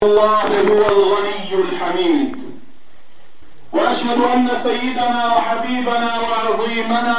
الله هو الغني الحميد، وأشهد أن سيدنا وحبيبنا وعظيمنا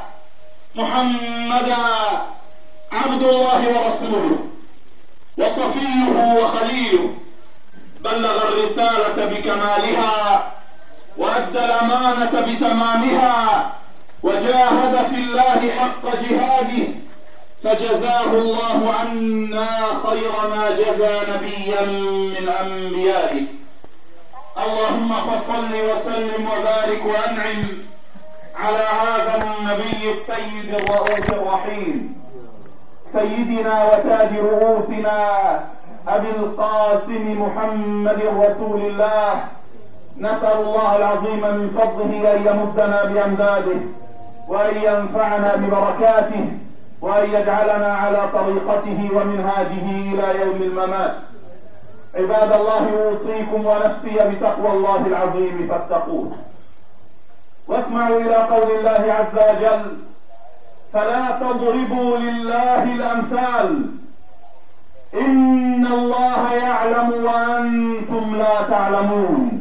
محمدا عبد الله ورسوله وصفيه وخليله، بلغ الرسالة بكمالها وأدى الأمانة بتمامها وجاهد في الله حق جهاده، فجزاه الله عنا خير ما جزى نبيا من أنبيائه. اللهم فصل وسلم وبارك وأنعم على هذا النبي السيد الرؤوف الرحيم، سيدنا وتاج رؤوسنا أبي القاسم محمد رسول الله. نسأل الله العظيم من فضله أن يمدنا بأمداده، وأن ينفعنا ببركاته، وأن يجعلنا على طريقته ومنهاجه إلى يوم الممات. عباد الله، أوصيكم ونفسي بتقوى الله العظيم فاتقوه. واسمعوا إلى قول الله عز وجل: فلا تضربوا لله الأمثال إن الله يعلم وأنتم لا تعلمون.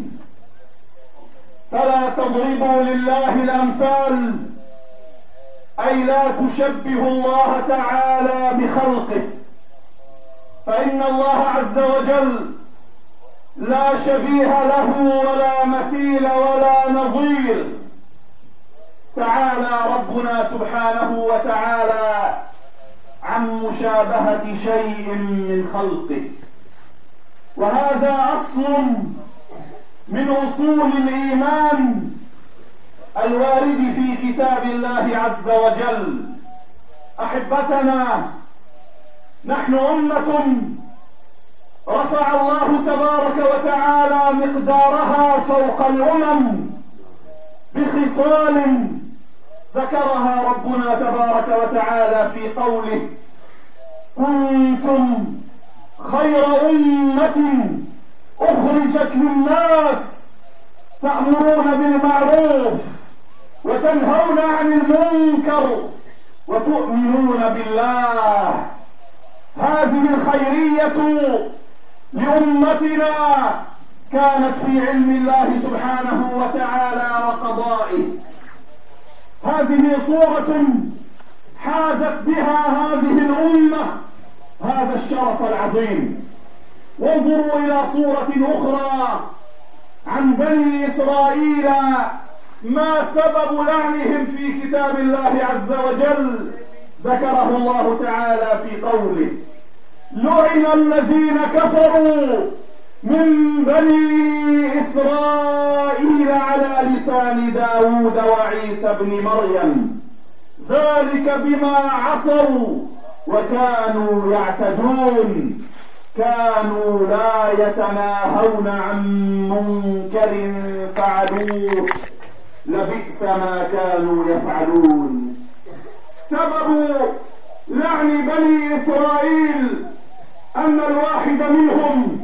فلا تضربوا لله الأمثال أي لا تشبهوا الله تعالى بخلقه، فإن الله عز وجل لا شبيه له ولا مثيل ولا نظير. تعالى ربنا سبحانه وتعالى عن مشابهة شيء من خلقه، وهذا أصل من أصول الإيمان الوارد في كتاب الله عز وجل. أحبتنا، نحن أمة رفع الله تبارك وتعالى مقدارها فوق الأمم بخصال ذكرها ربنا تبارك وتعالى في قوله: كنتم خير أمة أخرجت للناس تأمرون بالمعروف وتنهون عن المنكر وتؤمنون بالله. هذه الخيرية لأمتنا كانت في علم الله سبحانه وتعالى وقضائه. هذه صورة حازت بها هذه الأمة هذا الشرف العظيم. وانظروا إلى صورة أخرى عن بني إسرائيل، ما سبب لعنهم في كتاب الله عز وجل، ذكره الله تعالى في قوله: لعن الذين كفروا من بني إسرائيل على لسان داود وعيسى بن مريم، ذلك بما عصوا وكانوا يعتدون، كانوا لا يتناهون عن منكر فعلوه، لبئس ما كانوا يفعلون. سبب لعن بني إسرائيل أن الواحد منهم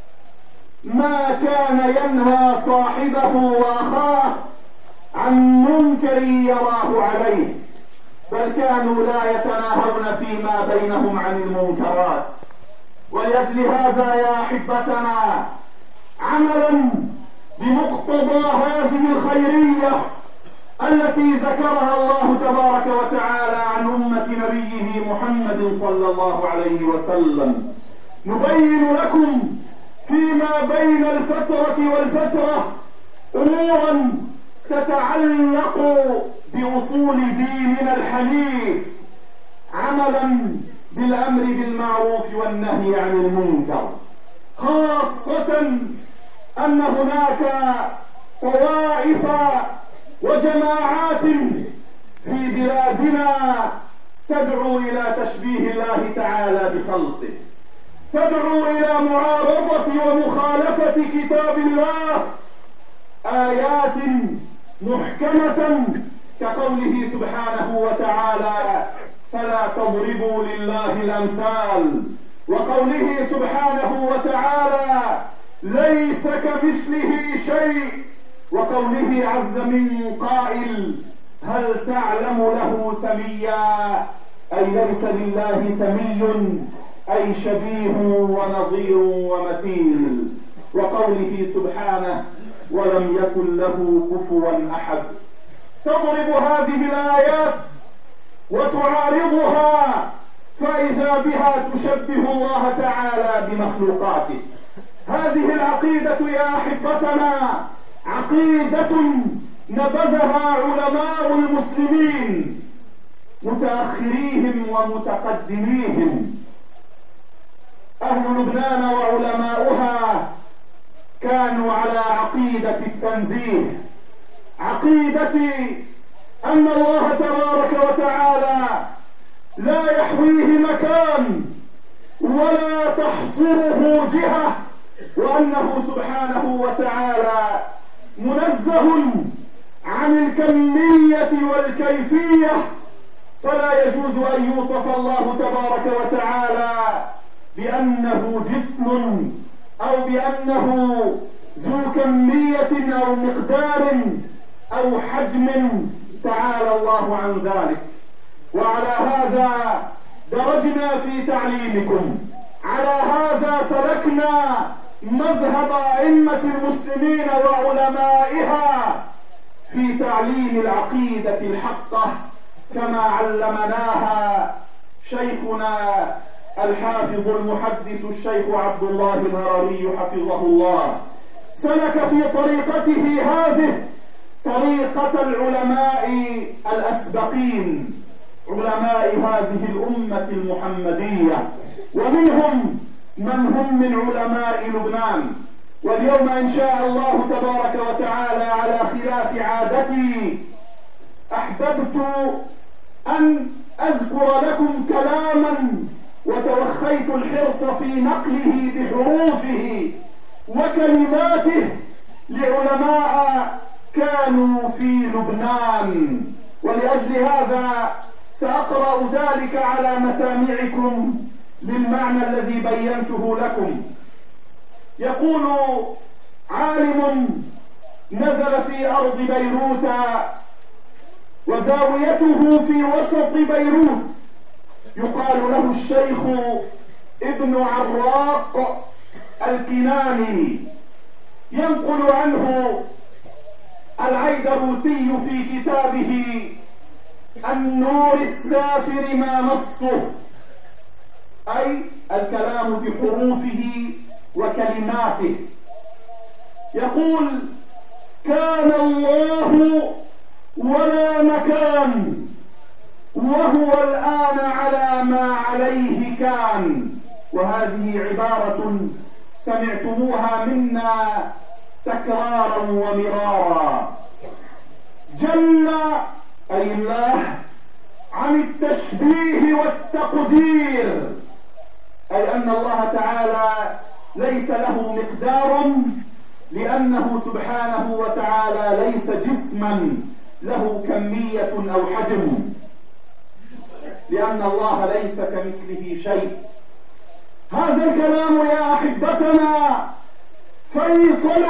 ما كان ينهى صاحبه وأخاه عن منكر يراه عليه، بل كانوا لا يتناهون فيما بينهم عن المنكرات. ولأجل هذا يا أحبتنا، عملا بمقتضى هذه الخيرية التي ذكرها الله تبارك وتعالى عن أمة نبيه محمد صلى الله عليه وسلم، نبين لكم فيما بين الفترة والفترة أمورا تتعلق بأصول ديننا الحنيف، عملا بالأمر بالمعروف والنهي عن المنكر، خاصة أن هناك طوائف وجماعات في بلادنا تدعو إلى تشبيه الله تعالى بخلقه، تدعو إلى معارضة ومخالفة كتاب الله، آيات محكمة كقوله سبحانه وتعالى: فلا تضربوا لله الأمثال، وقوله سبحانه وتعالى: ليس كمثله شيء، وقوله عز من قائل: هل تعلم له سميا، أي ليس لله سمي أي شبيه ونظير ومثيل، وقوله سبحانه ولم يكن له كفوا أحد. تضرب هذه الآيات وتعارضها، فإذا بها تشبه الله تعالى بمخلوقاته. هذه العقيدة يا أحبتنا عقيدة نبذها علماء المسلمين متأخريهم ومتقدميهم. أهل لبنان وعلماؤها كانوا على عقيدة التنزيه، عقيدة أن الله تبارك وتعالى لا يحويه مكان ولا تحصره جهة، وأنه سبحانه وتعالى منزه عن الكمية والكيفية، فلا يجوز أن يوصف الله تبارك وتعالى بأنه جسم أو بأنه ذو كمية أو مقدار أو حجم، تعالى الله عن ذلك. وعلى هذا درجنا في تعليمكم، على هذا سلكنا مذهب أئمة المسلمين وعلمائها في تعليم العقيدة الحقة كما علمناها شيخنا الحافظ المحدث الشيخ عبد الله الهرري حفظه الله. سلك في طريقته هذه طريقة العلماء الأسبقين، علماء هذه الأمة المحمدية، ومنهم من هم من علماء لبنان. واليوم إن شاء الله تبارك وتعالى على خلاف عادتي أحببت أن أذكر لكم كلاما وتوخيت الحرص في نقله بحروفه وكلماته لعلماء كانوا في لبنان، ولأجل هذا سأقرأ ذلك على مسامعكم للمعنى الذي بينته لكم. يقول عالم نزل في أرض بيروت وزاويته في وسط بيروت، يقال له الشيخ ابن عراق الكناني، ينقل عنه العيدروسي في كتابه النور السافر ما نصه، أي الكلام بحروفه وكلماته. يقول كان الله ولا مكان وهو الآن على ما عليه كان. وهذه عبارة سمعتموها منا تكرارا ومرارا. جل أي الله عن التشبيه والتقدير، أي أن الله تعالى ليس له مقدار، لأنه سبحانه وتعالى ليس جسما له كمية أو حجم، لأن الله ليس كمثله شيء. هذا الكلام يا أحبتنا فيصل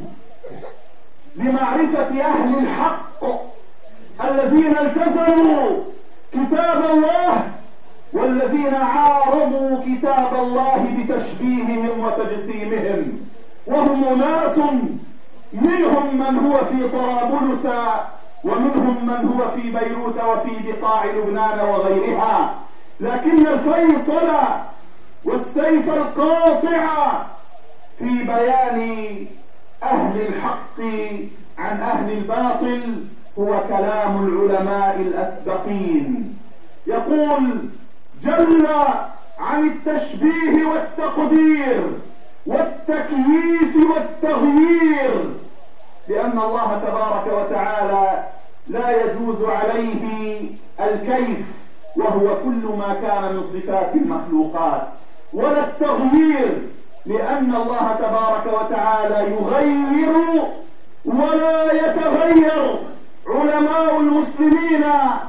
لمعرفة أهل الحق الذين التزموا كتاب الله والذين عارضوا كتاب الله بتشبيههم وتجسيمهم. وهم ناس منهم من هو في طرابلس ومنهم من هو في بيروت وفي بقاع لبنان وغيرها، لكن الفيصل والسيف القاطع في بيان أهل الحق عن أهل الباطل هو كلام العلماء الأسبقين. يقول جل عن التشبيه والتقدير والتكييف والتغيير، لأن الله تبارك وتعالى لا يجوز عليه الكيف، وهو كل ما كان من صفات المخلوقات، ولا التغيير، لأن الله تبارك وتعالى يغير ولا يتغير. علماء المسلمين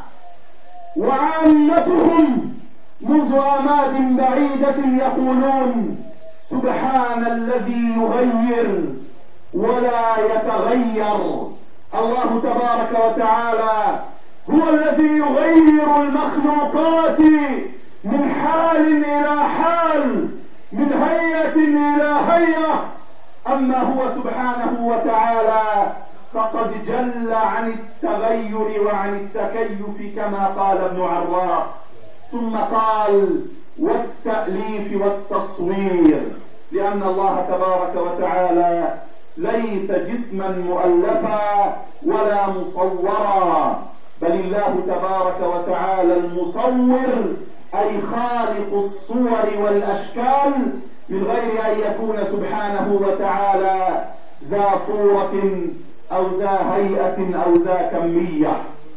وعامتهم منذ آماد بعيدة يقولون سبحان الذي يغير ولا يتغير. الله تبارك وتعالى هو الذي يغير المخلوقات من حال إلى حال، من هيئة إلى هيئة. أما هو سبحانه وتعالى فقد جل عن التغير وعن التكيف كما قال ابن عراق. ثم قال والتأليف والتصوير، لأن الله تبارك وتعالى ليس جسما مؤلفا ولا مصورا، بل الله تبارك وتعالى المصور، أي خالق الصور والأشكال، من غير أن يكون سبحانه وتعالى ذا صورة أو ذا هيئة أو ذا كمية.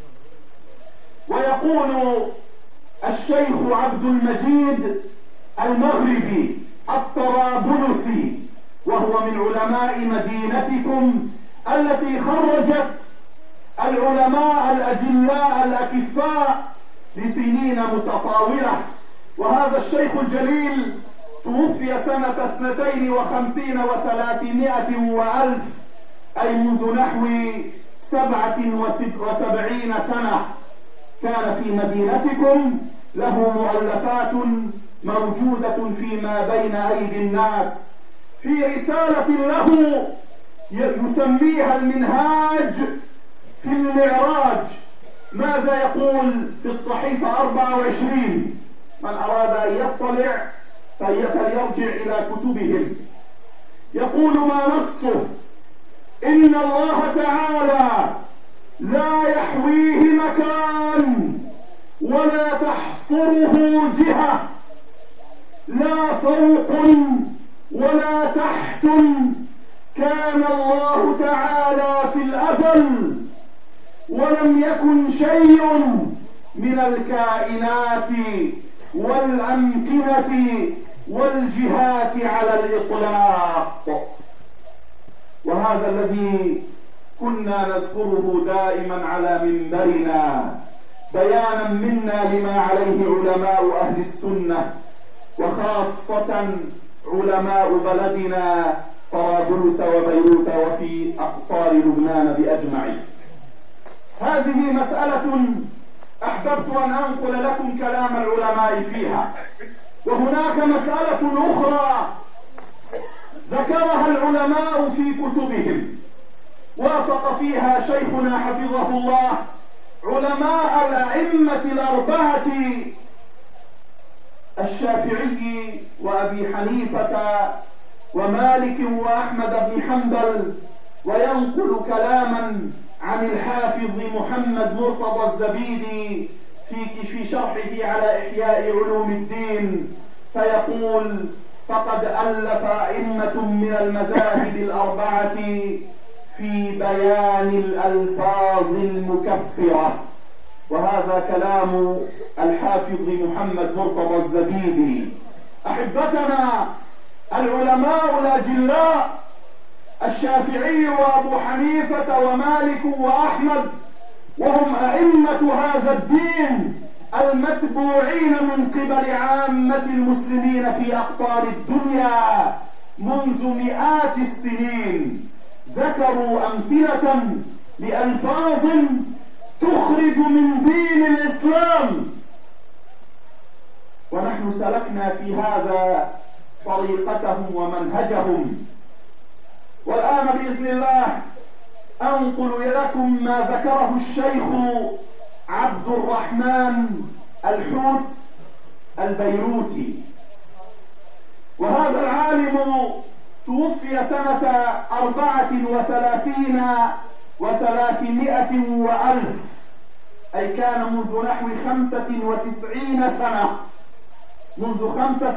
ويقول الشيخ عبد المجيد المغربي الطرابلسي، وهو من علماء مدينتكم التي خرجت العلماء الأجلاء الأكفاء لسنين متطاولة، وهذا الشيخ الجليل توفي سنة 52 و300 وألف، أي منذ نحو 77 سنة. كان في مدينتكم له مؤلفات موجودة فيما بين أيدي الناس، في رسالة له يسميها المنهاج في المعراج. ماذا يقول في الصحيفة 24؟ من أراد أن يطلع فليرجع إلى كتبهم. يقول ما نصه: إن الله تعالى لا يحويه مكان ولا تحصره جهة، لا فوق ولا تحت. كان الله تعالى في الأزل، ولم يكن شيء من الكائنات والأمكنة والجهات على الإطلاق. وهذا الذي كنا نذكره دائما على منبرنا، بيانا منا لما عليه علماء أهل السنة، وخاصة علماء بلدنا طرابلس وبيروت وفي أقطار لبنان بأجمع. هذه مسألة أحببت أن أنقل لكم كلام العلماء فيها. وهناك مسألة أخرى ذكرها العلماء في كتبهم، وافق فيها شيخنا حفظه الله علماء الأئمة الأربعة، الشافعي وأبي حنيفة ومالك وأحمد بن حنبل، وينقل كلاما عن الحافظ محمد مرتضى الزبيدي في شرحه على إحياء علوم الدين، فيقول: فقد ألف أئمة من المذاهب الأربعة في بيان الألفاظ المكفرة. وهذا كلام الحافظ محمد مرتضى الزبيدي. أحبتنا العلماء الأجلاء الشافعي وأبو حنيفة ومالك وأحمد، وهم أئمة هذا الدين المتبوعين من قبل عامة المسلمين في أقطار الدنيا منذ مئات السنين، ذكروا أمثلة لألفاظ تخرج من دين الإسلام، ونحن سلكنا في هذا طريقتهم ومنهجهم. والآن بإذن الله أنقل لكم ما ذكره الشيخ عبد الرحمن الحوت البيروتي. وهذا العالم توفي سنة 34 و300 وألف، أي كان منذ نحو 95 سنة، منذ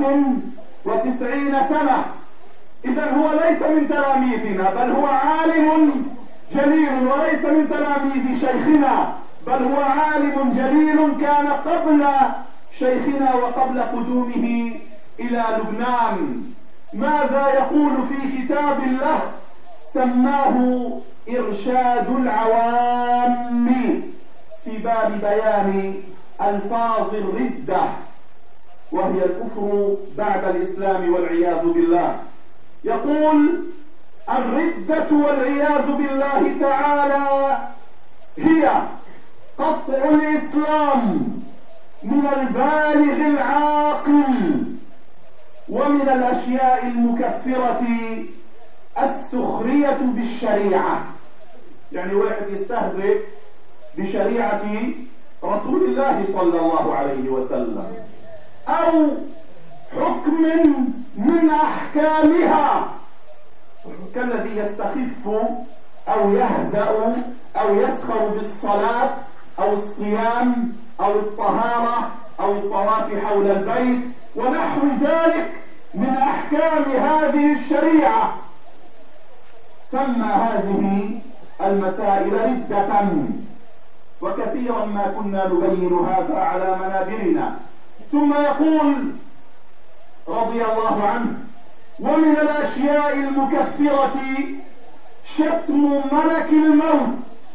95 سنة. إذن هو ليس من تلاميذنا، بل هو عالم جليل، وليس من تلاميذ شيخنا، بل هو عالم جليل كان قبل شيخنا وقبل قدومه إلى لبنان. ماذا يقول في كتاب له سماه إرشاد العوام في باب بيان ألفاظ الردة، وهي الكفر بعد الإسلام والعياذ بالله. يقول: الردة والعياذ بالله تعالى هي قطع الإسلام من البالغ العاقل. ومن الأشياء المكفرة السخرية بالشريعة، يعني واحد يستهزئ بشريعة رسول الله صلى الله عليه وسلم أو حكم من أحكامها، كالذي يستخف أو يهزأ أو يسخر بالصلاة أو الصيام أو الطهارة أو الطواف حول البيت ونحو ذلك من أحكام هذه الشريعة. سمى هذه المسائل ردة، وكثيرا ما كنا نبين هذا على منابرنا. ثم يقول رضي الله عنه: ومن الأشياء المكفرة شتم ملك الموت،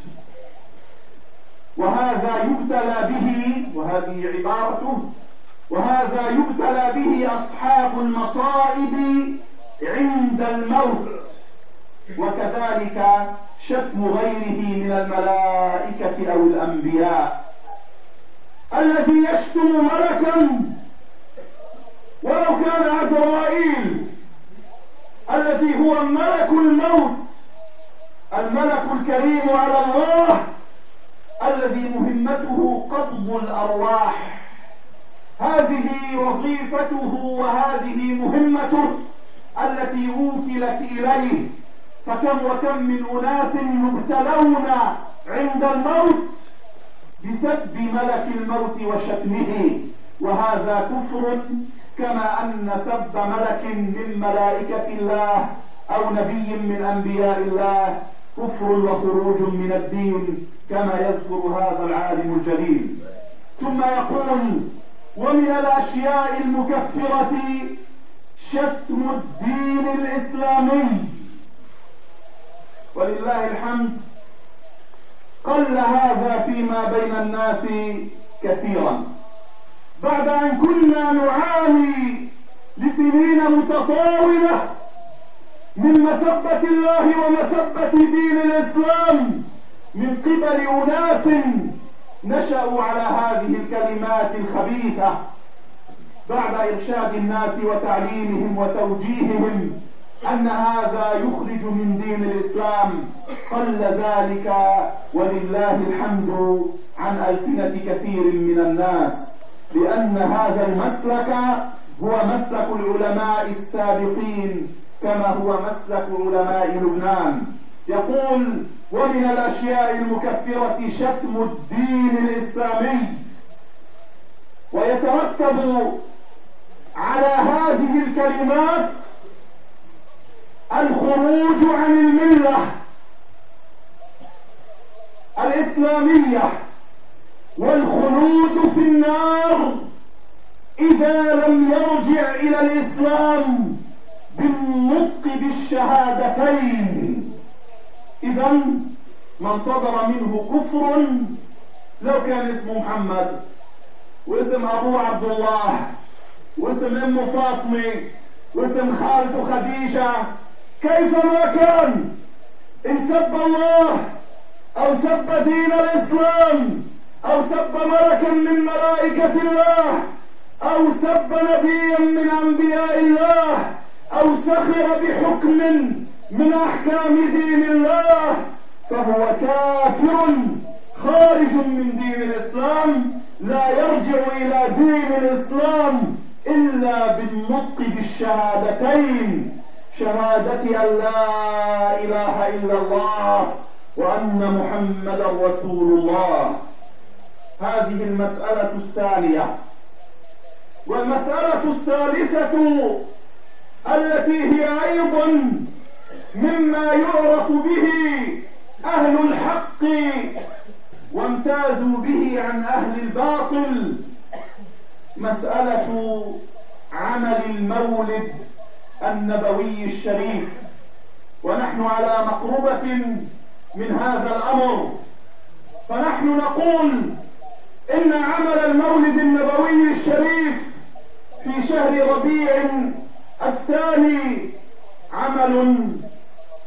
وهذا يبتلى به، وهذه عبارته، وهذا يبتلى به أصحاب المصائب عند الموت، وكذلك شتم غيره من الملائكة أو الأنبياء. الذي يشتم ملكا ولو كان عزرائيل الذي هو ملك الموت، الملك الكريم على الله الذي مهمته قبض الأرواح، هذه وظيفته وهذه مهمته التي وكلت إليه. فكم وكم من أناس يبتلون عند الموت بسب ملك الموت وشتمه، وهذا كفر، كما أن سب ملك من ملائكة الله أو نبي من أنبياء الله كفر وخروج من الدين، كما يذكر هذا العالم الجليل. ثم يقول: ومن الأشياء المكفرة شتم الدين الإسلامي. ولله الحمد قل هذا فيما بين الناس كثيرا، بعد أن كنا نعاني لسنين متطاولة من مسبة الله ومسبة دين الإسلام من قبل أناس نشأوا على هذه الكلمات الخبيثة، بعد إرشاد الناس وتعليمهم وتوجيههم أن هذا يخرج من دين الإسلام. قل ذلك ولله الحمد عن ألسنة كثير من الناس، لأن هذا المسلك هو مسلك العلماء السابقين كما هو مسلك علماء لبنان. يقول: ومن الأشياء المكفرة شتم الدين الإسلامي، ويترتب على هذه الكلمات الخروج عن الملة الإسلامية والخلود في النار إذا لم يرجع إلى الإسلام بالنطق بالشهادتين. إذن من صدر منه كفر، لو كان اسمه محمد واسم أبوه عبد الله واسم أمه فاطمة واسم خالته خديجة، كيفما كان، إن سب الله أو سب دين الإسلام أو سب ملكا من ملائكة الله أو سب نبيا من أنبياء الله أو سخر بحكم من أحكام دين الله، فهو كافر خارج من دين الإسلام، لا يرجع إلى دين الإسلام إلا بالنطق بالشهادتين، شهادة أن لا إله إلا الله وأن محمدا رسول الله. هذه المسألة الثانية. والمسألة الثالثة التي هي أيضا مما يعرف به أهل الحق وامتازوا به عن أهل الباطل، مسألة عمل المولد النبوي الشريف. ونحن على مقربة من هذا الأمر، فنحن نقول إن عمل المولد النبوي الشريف في شهر ربيع الثاني عمل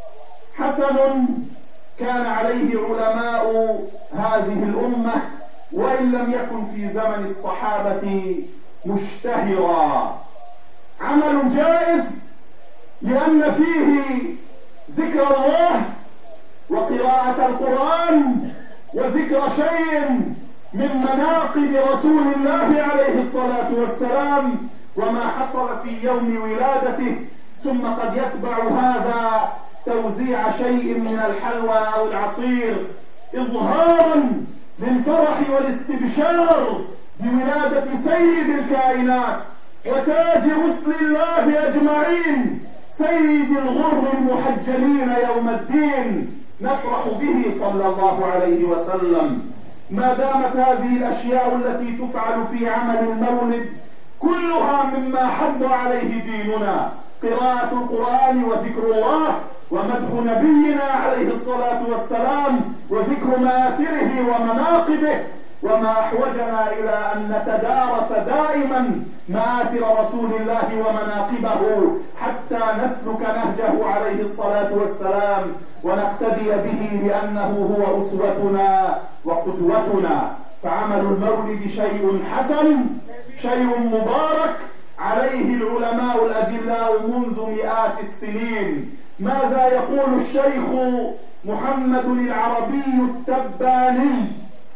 حسن كان عليه علماء هذه الأمة وإن لم يكن في زمن الصحابة مشتهرا. عمل جائز لأن فيه ذكر الله وقراءة القرآن وذكر شيء من مناقب رسول الله عليه الصلاة والسلام وما حصل في يوم ولادته، ثم قد يتبع هذا توزيع شيء من الحلوى أو العصير إظهارا للفرح والاستبشار بولادة سيد الكائنات وتاج رسل الله أجمعين، سيد الغر المحجلين يوم الدين، نفرح به صلى الله عليه وسلم. ما دامت هذه الأشياء التي تفعل في عمل المولد كلها مما حض عليه ديننا، قراءة القرآن وذكر الله ومدح نبينا عليه الصلاة والسلام وذكر مآثره ومناقبه، وما أحوجنا إلى أن نتدارس دائما مآثر رسول الله ومناقبه حتى نسلك نهجه عليه الصلاة والسلام ونقتدي به لأنه هو أسوتنا وقدوتنا. فعمل المولد شيء حسن، شيء مبارك عليه العلماء الأجلاء منذ مئات السنين. ماذا يقول الشيخ محمد العربي التباني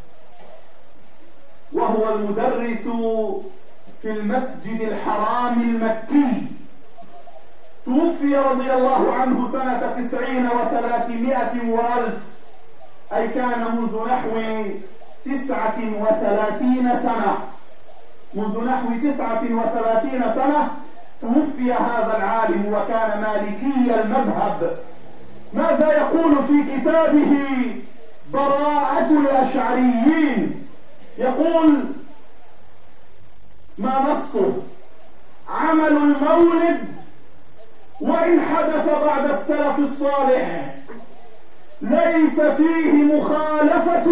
وهو المدرس في المسجد الحرام المكي؟ توفي رضي الله عنه سنة 90 و300 وألف، أي كان منذ نحو 39 سنة. منذ نحو 39 سنة توفي هذا العالم وكان مالكي المذهب. ماذا يقول في كتابه براءة الأشعريين؟ يقول ما نصه: عمل المولد وإن حدث بعد السلف الصالح ليس فيه مخالفة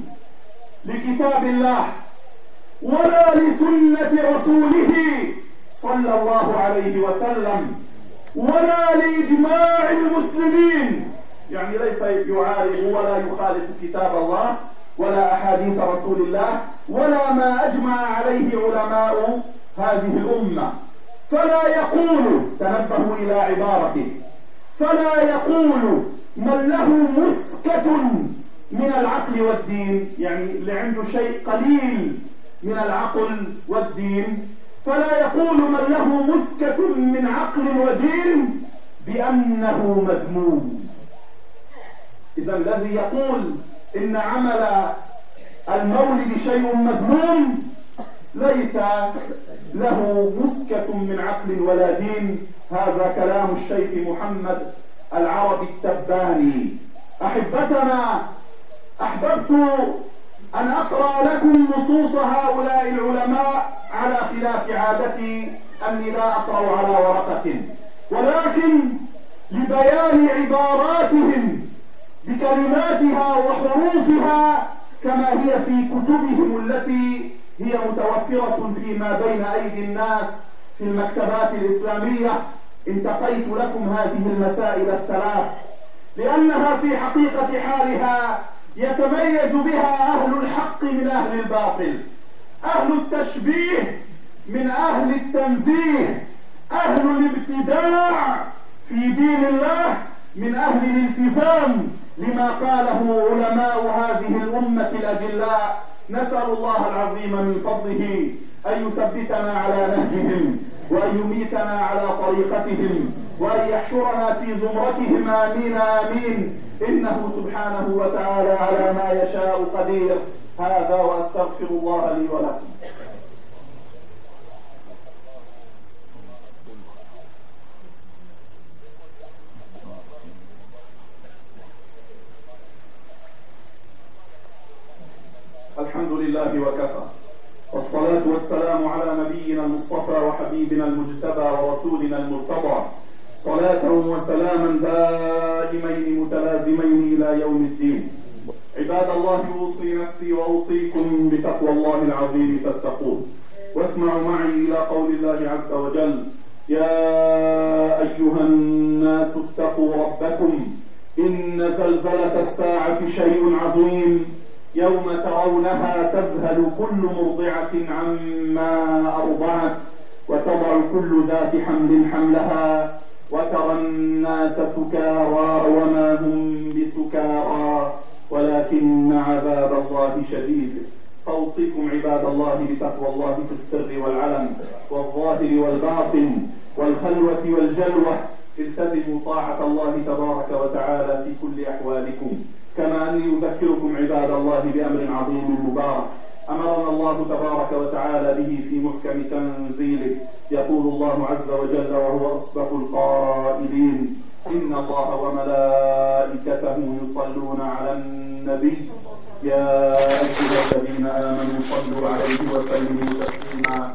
لكتاب الله ولا لسنة رسوله صلى الله عليه وسلم ولا لإجماع المسلمين، يعني ليس يعارض ولا يخالف كتاب الله ولا أحاديث رسول الله ولا ما أجمع عليه علماء هذه الأمة. فلا يقول، تنبهوا إلى عبارته، فلا يقول من له مسكة من العقل والدين، يعني اللي عنده شيء قليل من العقل والدين، فلا يقول من له مسكة من عقل ودين بأنه مذموم. إذا الذي يقول إن عمل المولد شيء مذموم ليس له مسكة من عقل ولا دين. هذا كلام الشيخ محمد العربي التباني. أحبتنا، أحببت أن أقرأ لكم نصوص هؤلاء العلماء على خلاف عادتي أني لا أقرأ على ورقة، ولكن لبيان عباراتهم بكلماتها وحروفها كما هي في كتبهم التي هي متوفرة فيما بين أيدي الناس في المكتبات الإسلامية. انتقيت لكم هذه المسائل الثلاث لأنها في حقيقة حالها يتميز بها أهل الحق من أهل الباطل، أهل التشبيه من أهل التنزيه، أهل الابتداع في دين الله من أهل الالتزام لما قاله علماء هذه الأمة الأجلاء. نسأل الله العظيم من فضله أن يثبتنا على نهجهم وأن يميتنا على طريقتهم وأن يحشرنا في زمرتهم، آمين آمين، إنه سبحانه وتعالى على ما يشاء قدير. هذا وأستغفر الله لي ولكم. الحمد لله وكفى، والصلاة والسلام على نبينا المصطفى وحبيبنا المجتبى ورسولنا المرتضى، صلاة وسلاما دائمين متلازمين إلى يوم الدين. عباد الله، أوصي نفسي وأوصيكم بتقوى الله العظيم فاتقون. واسمعوا معي إلى قول الله عز وجل: يا أيها الناس اتقوا ربكم إن زلزلة الساعة شيء عظيم يوم ترونها تذهل كل مرضعة عما أرضعت وتضع كل ذات حمل حملها وترى الناس سكارى وما هم بسكارى ولكن عذاب الله شديد. فأوصيكم عباد الله بتقوى الله في السر والعلن والظاهر والباطن والخلوة والجلوة. التزموا طاعة الله تبارك وتعالى في كل أحوالكم. كما أني أذكركم عباد الله بأمر عظيم مبارك أمرنا الله تبارك وتعالى به في محكم تنزيله. يقول الله عز وجل وهو أصدق القائلين: إن الله وملائكته يصلون على النبي يا أيها الذين آمنوا صلوا عليه وسلموا تسليما.